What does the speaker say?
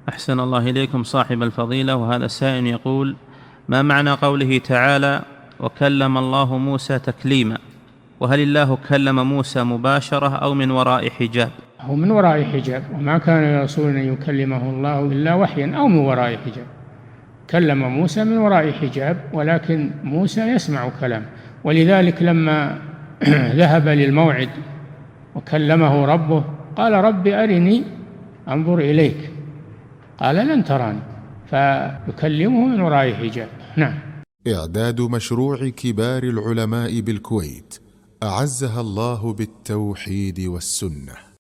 أحسن الله إليكم صاحب الفضيلة. وهذا السائل يقول: ما معنى قوله تعالى: وكلم الله موسى تكليما؟ وهل الله كلم موسى مباشرة أو من وراء حجاب؟ هو من وراء حجاب، وما كان رسول أن يكلمه الله إلا وحيا أو من وراء حجاب. كلم موسى من وراء حجاب، ولكن موسى يسمع كلام. ولذلك لما ذهب للموعد وكلمه ربه قال: رب أرني أنظر إليك، قال: لن تراني، فيكلمه من وراء حجاب. نعم. إعداد مشروع كبار العلماء بالكويت أعزها الله بالتوحيد والسنة.